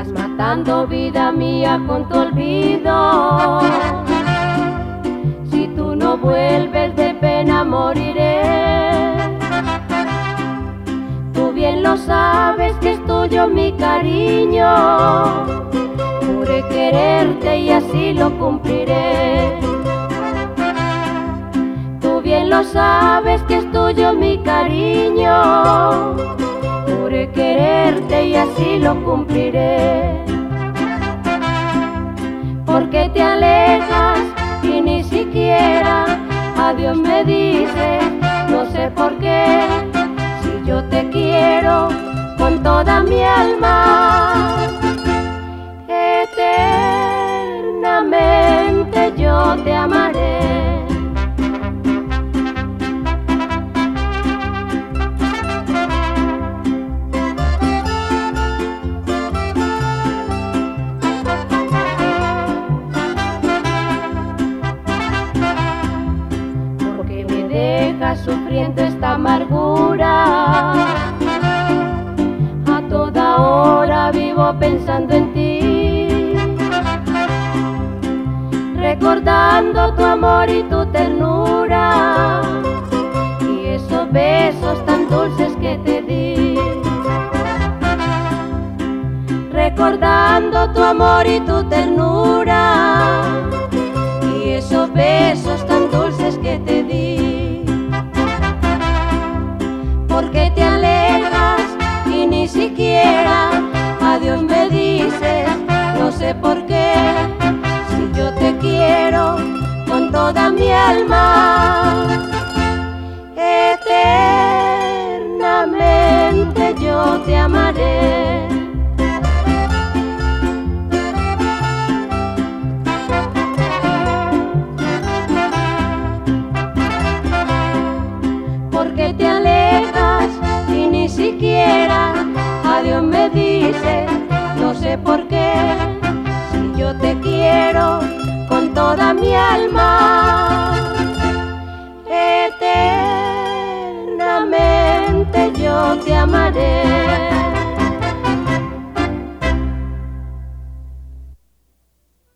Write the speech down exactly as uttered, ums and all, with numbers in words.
Vas matando vida mía con tu olvido. Si tú no vuelves de pena moriré. Tú bien lo sabes que es tuyo mi cariño. Juré quererte y así lo cumpliré. Tú bien lo sabes que es tuyo mi cariño. Juré quererte y así lo cumpliré. Porque te alejas y ni siquiera adiós me dices, no sé por qué, si yo te quiero con toda mi alma. Eternamente yo te amaré. Sufriendo esta amargura, a toda hora vivo pensando en ti, recordando tu amor y tu ternura y esos besos tan dulces que te di, recordando tu amor y tu ternura y esos besos tan dulces que te di. Porque te alejas y ni siquiera adiós me dices, no sé por qué, si yo te quiero con toda mi alma. Eternamente yo te amaré. Porque te alejas y ni siquiera adiós me dices, no sé por qué, si yo te quiero con toda mi alma.